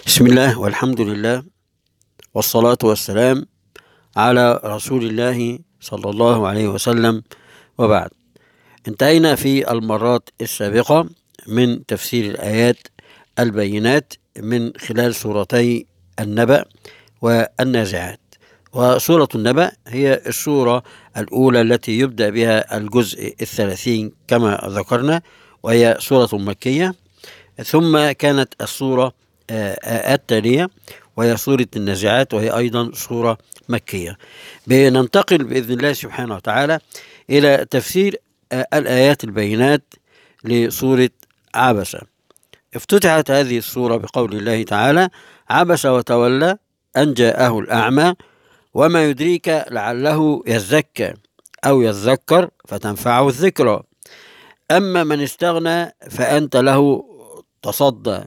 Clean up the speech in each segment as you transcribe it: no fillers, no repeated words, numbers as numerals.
بسم الله والحمد لله والصلاة والسلام على رسول الله صلى الله عليه وسلم، وبعد. انتهينا في المرات السابقة من تفسير الآيات البينات من خلال سورتي النبأ والنازعات. وسورة النبأ هي السورة الأولى التي يبدأ بها الجزء 30 كما ذكرنا، وهي سورة مكية. ثم كانت السورة التالية وهي سورة النازعات، وهي أيضا سورة مكية. بننتقل بإذن الله سبحانه وتعالى إلى تفسير الآيات البينات لسورة عبس. افتتحت هذه السورة بقول الله تعالى: عبس وتولى أن جاءه الأعمى وما يدريك لعله يزكى أو يذكر فتنفعه الذكرى، أما من استغنى فأنت له تصدى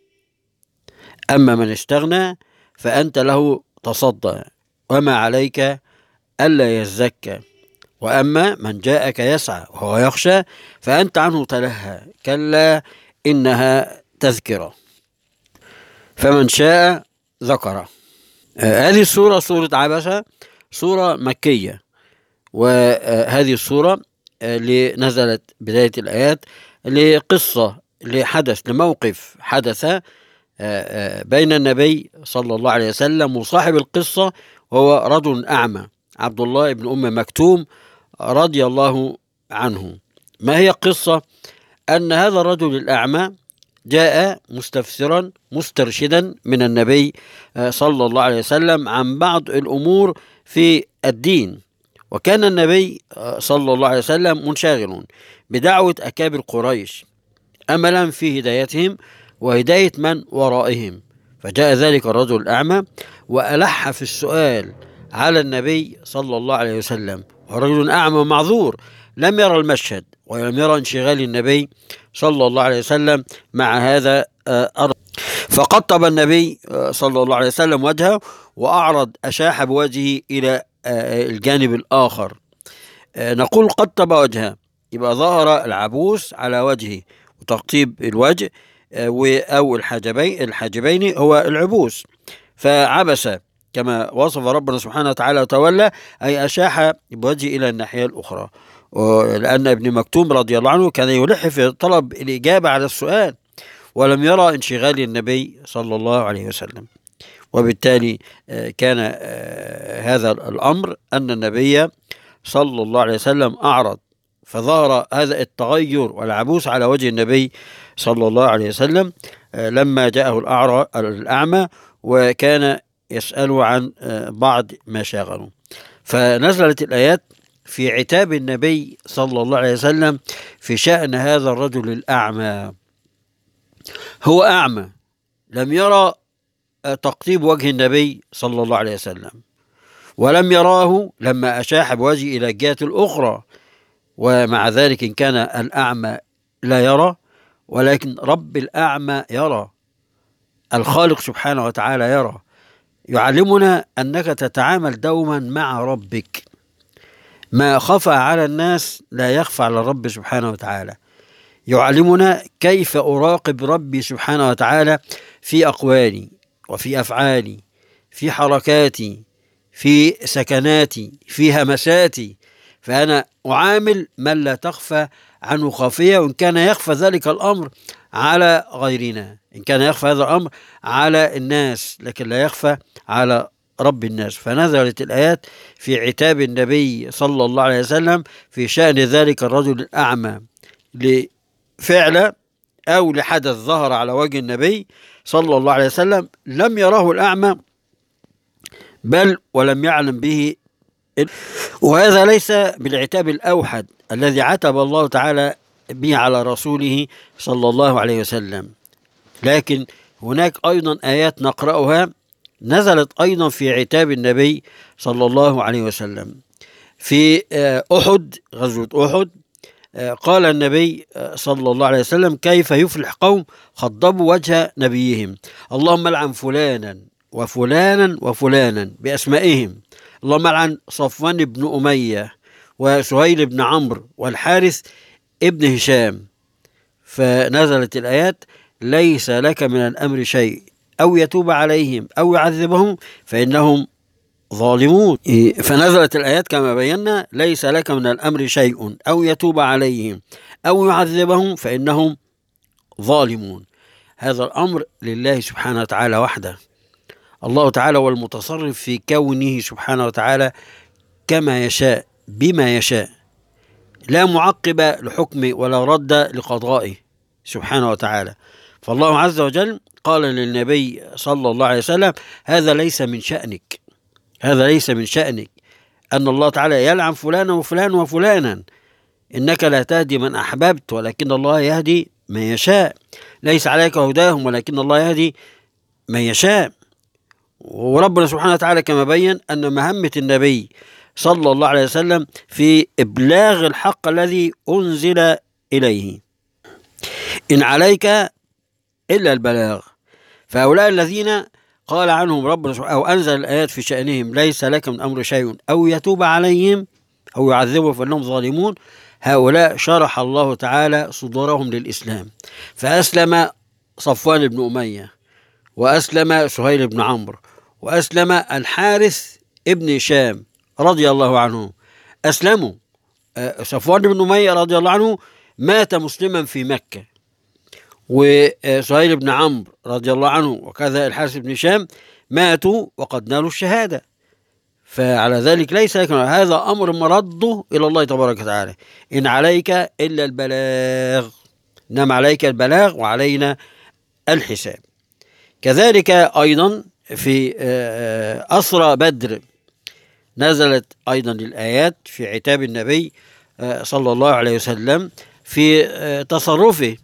وما عليك ألا يزكى، وأما من جاءك يسعى وهو يخشى فأنت عنه تلهى، كلا إنها تذكرة فمن شاء ذكره. هذه السورة سورة عبسة سورة مكية، وهذه السورة اللي نزلت بداية الآيات لقصة لموقف حدث بين النبي صلى الله عليه وسلم وصاحب القصة، وهو رجل أعمى عبد الله بن أم مكتوم رضي الله عنه. ما هي القصة؟ أن هذا الرجل الأعمى جاء مستفسرا مسترشدا من النبي صلى الله عليه وسلم عن بعض الأمور في الدين، وكان النبي صلى الله عليه وسلم منشغل بدعوة أكابر قريش أملا في هدايتهم وهداية من ورائهم. فجاء ذلك الرجل الأعمى وألح في السؤال على النبي صلى الله عليه وسلم، ورجل أعمى معذور لم يرى المشهد ولم يرى انشغال النبي صلى الله عليه وسلم مع هذا الرجل. فقطب النبي صلى الله عليه وسلم وجهه وأعرض أشاح بوجهه إلى الجانب الآخر. نقول قطب وجهه، يبقى ظهر العبوس على وجهه، وتقطيب الوجه أو الحاجبين هو العبوس. فعبس كما وصف ربنا سبحانه وتعالى وتولى، أي أشاح بوجهه إلى الناحية الأخرى، لأن ابن مكتوم رضي الله عنه كان يلح في طلب الإجابة على السؤال ولم يرى انشغال النبي صلى الله عليه وسلم. وبالتالي كان هذا الأمر أن النبي صلى الله عليه وسلم أعرض، فظهر هذا التغير والعبوس على وجه النبي صلى الله عليه وسلم لما جاءه الأعمى وكان يسأله عن بعض ما شاغله. فنزلت الآيات في عتاب النبي صلى الله عليه وسلم في شأن هذا الرجل الأعمى. هو أعمى لم يرى تقطيب وجه النبي صلى الله عليه وسلم، ولم يراه لما أشاح بوجهه إلى الجهة الأخرى، ومع ذلك إن كان الأعمى لا يرى، ولكن رب الأعمى يرى، الخالق سبحانه وتعالى يرى. يعلمنا أنك تتعامل دوما مع ربك، ما خفى على الناس لا يخفى على الرب سبحانه وتعالى. يعلمنا كيف أراقب ربي سبحانه وتعالى في أقوالي وفي أفعالي، في حركاتي، في سكناتي، في همساتي. فأنا أعامل من لا تخفى عنه خافية، وإن كان يخفى ذلك الأمر على غيرنا، إن كان يخفى هذا الأمر على الناس، لكن لا يخفى على رب الناس. فنزلت الآيات في عتاب النبي صلى الله عليه وسلم في شأن ذلك الرجل الأعمى لفعل أو لحدث ظهر على وجه النبي صلى الله عليه وسلم لم يراه الأعمى بل ولم يعلم به. وهذا ليس بالعتاب الأوحد الذي عتب الله تعالى به على رسوله صلى الله عليه وسلم، لكن هناك أيضا آيات نقرأها نزلت أيضا في عتاب النبي صلى الله عليه وسلم. في غزوة أحد قال النبي صلى الله عليه وسلم: كيف يفلح قوم خضبوا وجه نبيهم، اللهم لعن فلانا وفلانا وفلانا بأسمائهم، اللهم لعن صفوان بن أمية وسهيل بن عمرو والحارث ابن هشام. فنزلت الآيات: ليس لك من الأمر شيء، أو يتوب عليهم أو يعذبهم فإنهم ظالمون. فنزلت الآيات كما بينا: ليس لك من الأمر شيء أو يتوب عليهم أو يعذبهم فإنهم ظالمون. هذا الأمر لله سبحانه وتعالى وحده. الله تعالى هو المتصرف في كونه سبحانه وتعالى كما يشاء بما يشاء، لا معقب لحكمه ولا رد لقضائه سبحانه وتعالى. فالله عز وجل قال للنبي صلى الله عليه وسلم: هذا ليس من شأنك، هذا ليس من شأنك أن الله تعالى يلعن فلانا وفلانا وفلانا، إنك لا تهدي من أحببت ولكن الله يهدي من يشاء، ليس عليك هداهم ولكن الله يهدي من يشاء. وربنا سبحانه وتعالى كما بين أن مهمة النبي صلى الله عليه وسلم في إبلاغ الحق الذي أنزل إليه، إن عليك إلا البلاغ. فهؤلاء الذين قال عنهم ربنا سبحانه أو أنزل الآيات في شأنهم: ليس لك من أمر شيء أو يتوب عليهم أو يعذبهم فإنهم ظالمون، هؤلاء شرح الله تعالى صدورهم للإسلام، فأسلم صفوان بن أمية، وأسلم سهيل بن عمرو، وأسلم الحارث ابن هشام رضي الله عنه، أسلموا. صفوان بن أمية رضي الله عنه مات مسلما في مكة، وسهيل بن عمرو رضي الله عنه وكذا الحارث بن هشام ماتوا وقد نالوا الشهادة. فعلى ذلك ليس لك، هذا أمر مرده إلى الله تبارك وتعالى، إن عليك إلا البلاغ، إنما عليك البلاغ وعلينا الحساب. كذلك أيضا في أسرى بدر نزلت أيضا الآيات في عتاب النبي صلى الله عليه وسلم في تصرفه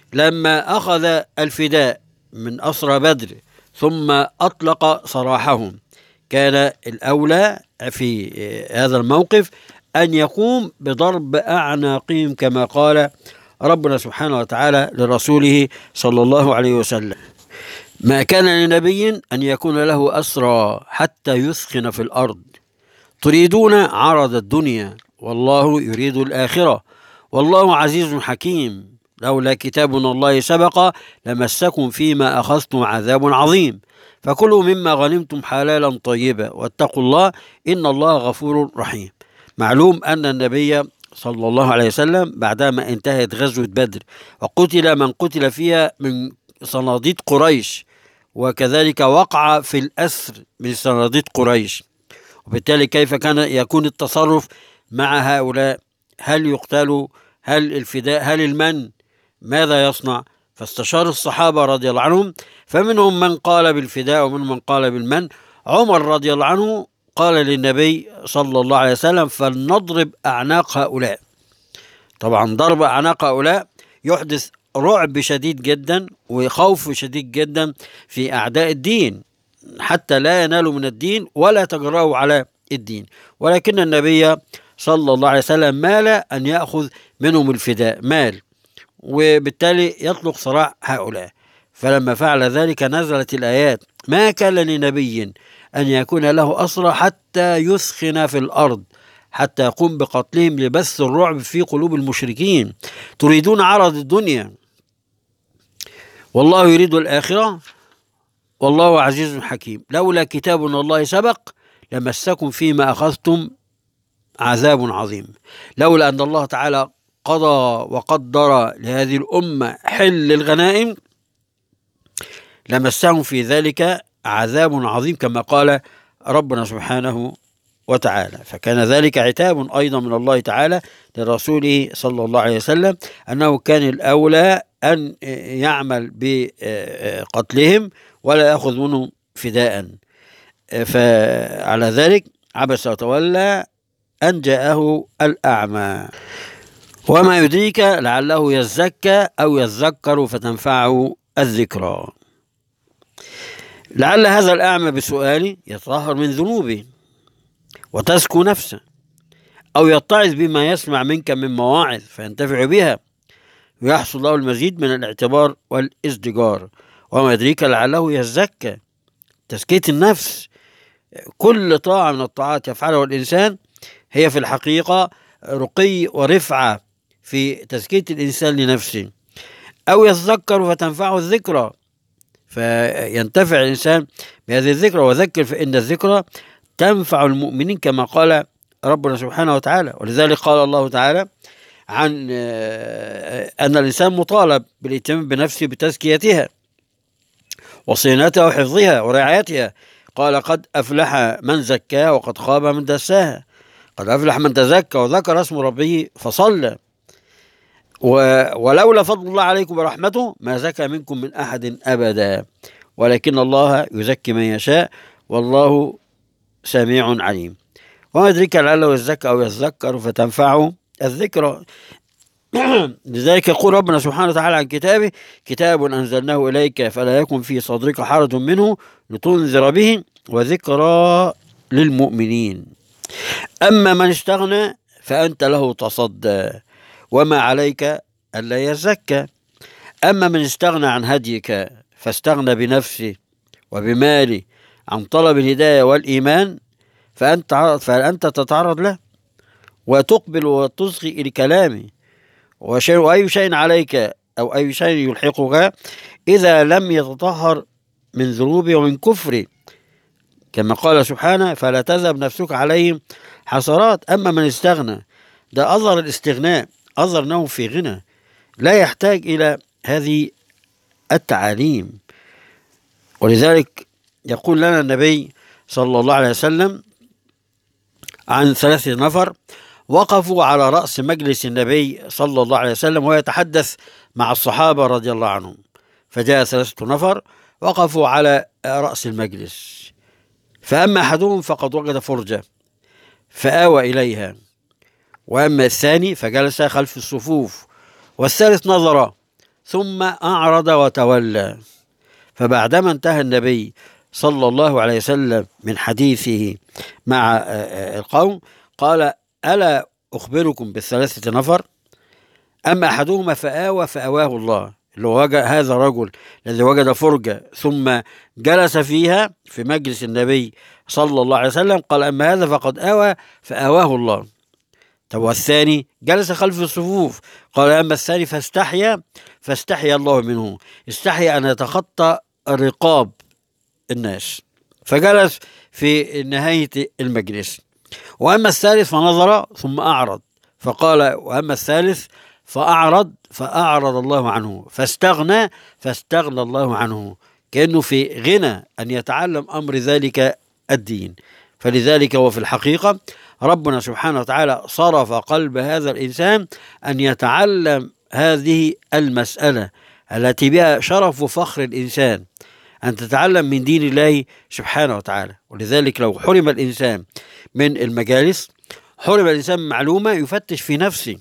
لما أخذ الفداء من أسرى بدر ثم أطلق سراحهم. كان الأولى في هذا الموقف أن يقوم بضرب أعناقهم كما قال ربنا سبحانه وتعالى لرسوله صلى الله عليه وسلم: ما كان لنبي أن يكون له أسرى حتى يثخن في الأرض تريدون عرض الدنيا والله يريد الآخرة والله عزيز حكيم، لولا كتاب من الله سبق لمسكم فيما أخذتم عذاب عظيم، فكلوا مما غنمتم حلالا طيبا واتقوا الله إن الله غفور رحيم. معلوم أن النبي صلى الله عليه وسلم بعدما انتهت غزوة بدر وقتل من قتل فيها من صناديد قريش، وكذلك وقع في الأسر من صناديد قريش، وبالتالي كيف كان يكون التصرف مع هؤلاء؟ هل يقتلوا؟ هل الفداء؟ هل المن؟ ماذا يصنع؟ فاستشار الصحابة رضي الله عنهم، فمنهم من قال بالفداء ومنهم من قال بالمن. عمر رضي الله عنه قال للنبي صلى الله عليه وسلم: فلنضرب أعناق هؤلاء. طبعا ضرب أعناق هؤلاء يحدث رعب شديد جدا وخوف شديد جدا في أعداء الدين حتى لا ينالوا من الدين ولا تجرؤوا على الدين، ولكن النبي صلى الله عليه وسلم مال أن يأخذ منهم الفداء، مال، وبالتالي يطلق سراح هؤلاء. فلما فعل ذلك نزلت الآيات: ما كان لنبي أن يكون له أسرى حتى يثخن في الأرض حتى يقوم بقتلهم لبث الرعب في قلوب المشركين، تريدون عرض الدنيا والله يريد الآخرة والله عزيز حكيم، لولا كتاب من الله سبق لمسكم فيما أخذتم عذاب عظيم. لولا أن الله تعالى قضى وقدر لهذه الأمة حل الغنائم لمسهم في ذلك عذاب عظيم كما قال ربنا سبحانه وتعالى. فكان ذلك عتاب أيضا من الله تعالى لرسوله صلى الله عليه وسلم، أنه كان الأولى أن يعمل بقتلهم ولا يأخذ منهم فداء. فعلى ذلك عبس وتولى أن جاءه الأعمى، وما يدريك لعله يزكى أو يذكر فتنفعه الذكرى. لعل هذا الأعمى بسؤاله يتطهر من ذنوبه وتزكو نفسه، أو يتعظ بما يسمع منك من مواعظ فينتفع بها ويحصل له المزيد من الاعتبار والازدجار. وما يدريك لعله يزكى، تزكية النفس. كل طاعة من الطاعات يفعلها الإنسان هي في الحقيقة رقي ورفعة في تزكية الإنسان لنفسه. أو يتذكر فتنفعه الذكرى، فينتفع الإنسان بهذه الذكرى. وذكر فإن الذكرى تنفع المؤمنين كما قال ربنا سبحانه وتعالى. ولذلك قال الله تعالى عن أن الإنسان مطالب بالاهتمام بنفسه بتزكيتها وصيانتها وحفظها ورعايتها. قال قد أفلح من زكاها وقد خاب من دساها. قد أفلح من تزكى وذكر اسم ربه فصلى. ولولا فضل الله عليكم ورحمته ما زكى منكم من أحد أبدا ولكن الله يزكي من يشاء والله سميع عليم. وما يدريك لعله يزكى أو يذكر فتنفعه الذكرى. لذلك يقول ربنا سبحانه وتعالى عن كتابه كتاب أنزلناه إليك فلا يكن في صدرك حرج منه لتنذر به وذكرى للمؤمنين. أما من استغنى فأنت له تصدى وما عليك ألا يزكى. أما من استغنى عن هديك فاستغنى بنفسه وبماله عن طلب الهداية والإيمان فأنت تتعرض له وتقبل وتصغي إلى كلامه. وأي شيء عليك أو أي شيء يلحقك إذا لم يتطهر من ذنوبه ومن كفره كما قال سبحانه فلا تذهب نفسك عليهم حسرات. أما من استغنى ده أظهر الاستغناء، أظهر أنه في غنى لا يحتاج إلى هذه التعاليم. ولذلك يقول لنا النبي صلى الله عليه وسلم عن 3 نفر وقفوا على رأس مجلس النبي صلى الله عليه وسلم وهو يتحدث مع الصحابة رضي الله عنهم. فجاء 3 نفر وقفوا على رأس المجلس فأما أحدهم فقد وجد فرجة فآوى إليها وأما الثاني فجلس خلف الصفوف والثالث نظر ثم أعرض وتولى. فبعدما انتهى النبي صلى الله عليه وسلم من حديثه مع القوم قال ألا أخبركم ب3 نفر أما أحدهما فآواه الله اللي هو هذا الرجل الذي وجد فرجة ثم جلس فيها في مجلس النبي صلى الله عليه وسلم قال أما هذا فقد فآواه الله. طب والثاني جلس خلف الصفوف قال أما الثاني فاستحيا الله منه، استحيا أن يتخطى رقاب الناس فجلس في نهاية المجلس. وأما الثالث فنظر ثم أعرض فقال وأما الثالث فأعرض الله عنه فاستغنى الله عنه كأنه في غنى أن يتعلم أمر ذلك الدين. فلذلك هو في الحقيقة ربنا سبحانه وتعالى صرف قلب هذا الإنسان أن يتعلم هذه المسألة التي بها شرف وفخر الإنسان أن تتعلم من دين الله سبحانه وتعالى. ولذلك لو حرم الإنسان من المجالس حرم الإنسان من معلومة يفتش في نفسه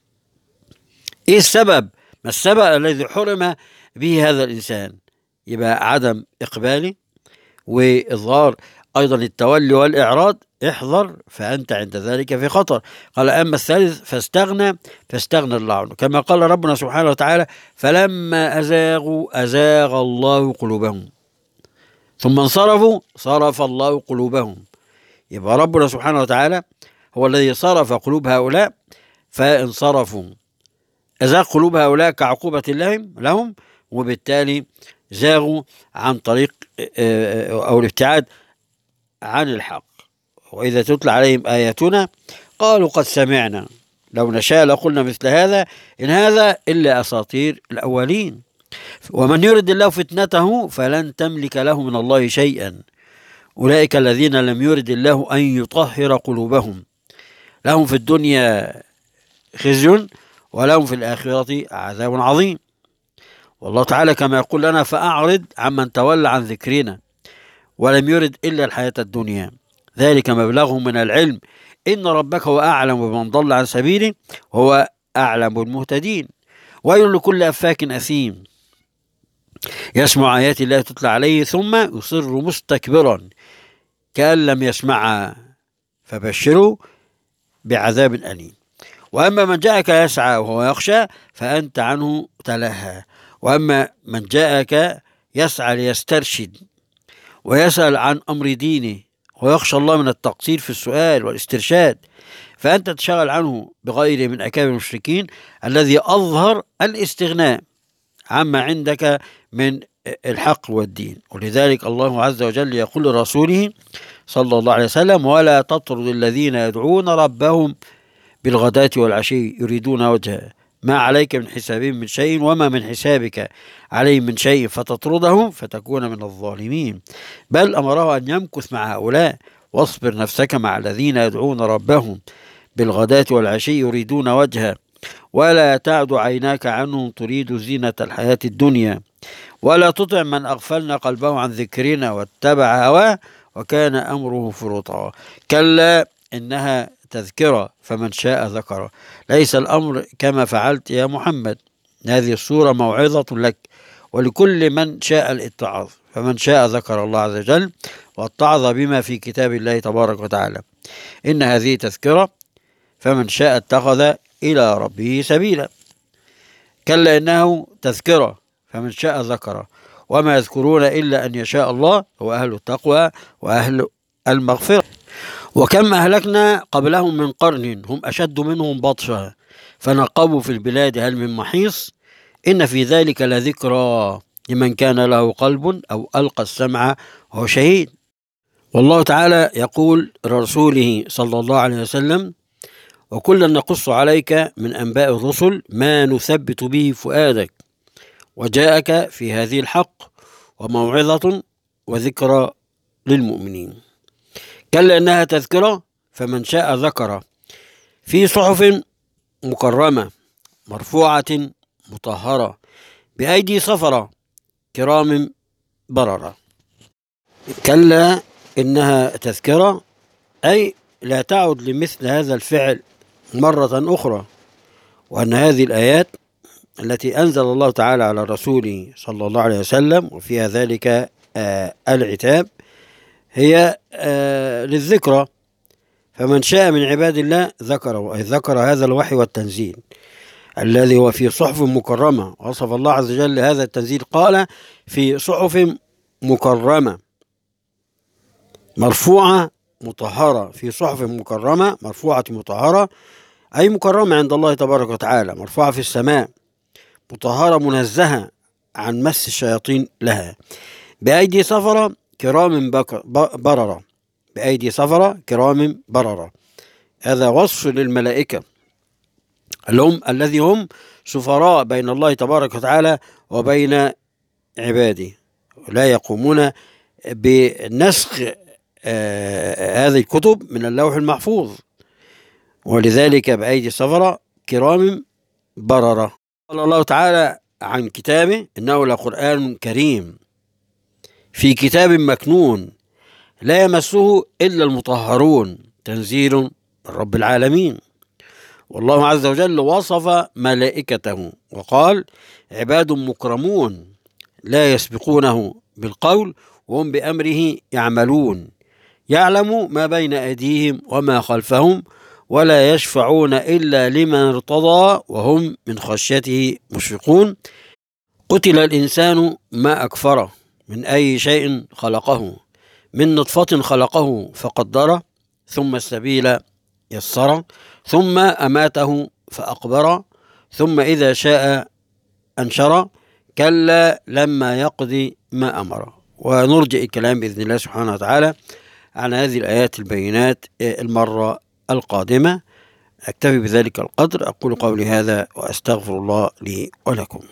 إيه السبب؟ ما السبب الذي حرم به هذا الإنسان؟ يبقى عدم إقبالي وإظهار أيضا التولي والإعراض احذر فأنت عند ذلك في خطر. قال أما الثالث فاستغنى الله عنه كما قال ربنا سبحانه وتعالى فلما أزاغ الله قلوبهم ثم انصرفوا صرف الله قلوبهم. يبقى ربنا سبحانه وتعالى هو الذي صرف قلوب هؤلاء فانصرفوا أزاغ قلوب هؤلاء كعقوبة لهم وبالتالي زاغوا عن طريق أو الابتعاد عن الحق. وإذا تتلى عليهم آياتنا قالوا قد سمعنا لو نشاء لقلنا مثل هذا إن هذا إلا أساطير الأولين. ومن يرد الله فتنته فلن تملك له من الله شيئا أولئك الذين لم يرد الله أن يطهر قلوبهم لهم في الدنيا خزي ولهم في الآخرة عذاب عظيم. والله تعالى كما يقول لنا فأعرض عمن تولى عن ذكرنا ولم يرد إلا الحياة الدنيا ذلك مبلغهم من العلم إن ربك هو أعلم بمن ضل عن سبيله وهو أعلم بالمهتدين. ويل لكل أفاك أثيم يسمع آيات الله تتلى عليه ثم يصر مستكبرا كأن لم يسمعها فبشره بعذاب أليم. وأما من جاءك يسعى وهو يخشى فأنت عنه تلهى. وأما من جاءك يسعى ليسترشد ويسأل عن أمر دينه ويخشى الله من التقصير في السؤال والاسترشاد فأنت تشغل عنه بغير من أكابر المشركين الذي أظهر الاستغناء عما عندك من الحق والدين. ولذلك الله عز وجل يقول لرسوله صلى الله عليه وسلم: ولا تطرد الذين يدعون ربهم بالغداة والعشي يريدون وجهه ما عليك من حسابهم من شيء وما من حسابك عليهم من شيء فتطردهم فتكون من الظالمين. بل أمره أن يمكث مع هؤلاء واصبر نفسك مع الذين يدعون ربهم بالغداة والعشي يريدون وجهه ولا تعد عيناك عنهم تريد زينة الحياة الدنيا ولا تطع من أغفلنا قلبه عن ذكرنا واتبع هواه وكان أمره فرطا. كلا إنها تذكرة فمن شاء ذكره. ليس الأمر كما فعلت يا محمد. هذه السورة موعظة لك ولكل من شاء الاتعاظ، فمن شاء ذكر الله عز وجل واتعظ بما في كتاب الله تبارك وتعالى. إن هذه تذكرة فمن شاء اتخذ إلى ربه سبيلا. كلا إنه تذكرة فمن شاء ذكره وما يذكرون إلا أن يشاء الله هو أهل التقوى وأهل المغفرة. وكم أهلكنا قبلهم من قرن هم أشد منهم بطشا فنقبوا في البلاد هل من محيص إن في ذلك لذكرى لمن كان له قلب أو ألقى السمع وهو شهيد. والله تعالى يقول لرسوله صلى الله عليه وسلم: وكلا نقص عليك من أنباء الرسل ما نثبت به فؤادك وجاءك في هذه الحق وموعظة وذكرى للمؤمنين. كلا إنها تذكرة فمن شاء ذكره في صحف مكرمة مرفوعة مطهرة بأيدي سفرة كرام بررة. كلا إنها تذكرة أي لا تعد لمثل هذا الفعل مرة أخرى، وأن هذه الآيات التي أنزل الله تعالى على رسوله صلى الله عليه وسلم وفيها ذلك العتاب هي للذكرى. فمن شاء من عباد الله ذكره، أي ذكر هذا الوحي والتنزيل الذي هو في صحف مكرمة. وصف الله عز وجل هذا التنزيل قال: في صحف مكرمة مرفوعة مطهرة. في صحف مكرمة مرفوعة مطهرة أي مكرمة عند الله تبارك وتعالى، مرفوعة في السماء، مطهرة منزهة عن مس الشياطين لها، بأيدي سفرة كرام بررة. بأيدي سفرة كرام بررة، هذا وصف للملائكة الذي هم سفراء بين الله تبارك وتعالى وبين عباده، لا يقومون بنسخ هذه الكتب من اللوح المحفوظ. ولذلك بأيدي سفرة كرام بررة. قال الله تعالى عن كتابه: إنه لقرآن كريم في كتاب مكنون لا يمسه إلا المطهرون تنزيل من رب العالمين. والله عز وجل وصف ملائكته وقال: عباد مكرمون لا يسبقونه بالقول وهم بأمره يعملون يعلم ما بين أيديهم وما خلفهم ولا يشفعون إلا لمن ارتضى وهم من خشيته مشفقون. قتل الإنسان ما أكفره من أي شيء خلقه من نطفة خلقه فقدره ثم السبيل يسره ثم أماته فأقبره ثم إذا شاء أنشره كلا لما يقضي ما أمره. ونرجع الكلام بإذن الله سبحانه وتعالى عن هذه الآيات البينات المرة القادمة. أكتفي بذلك القدر، أقول قولي هذا وأستغفر الله لي ولكم.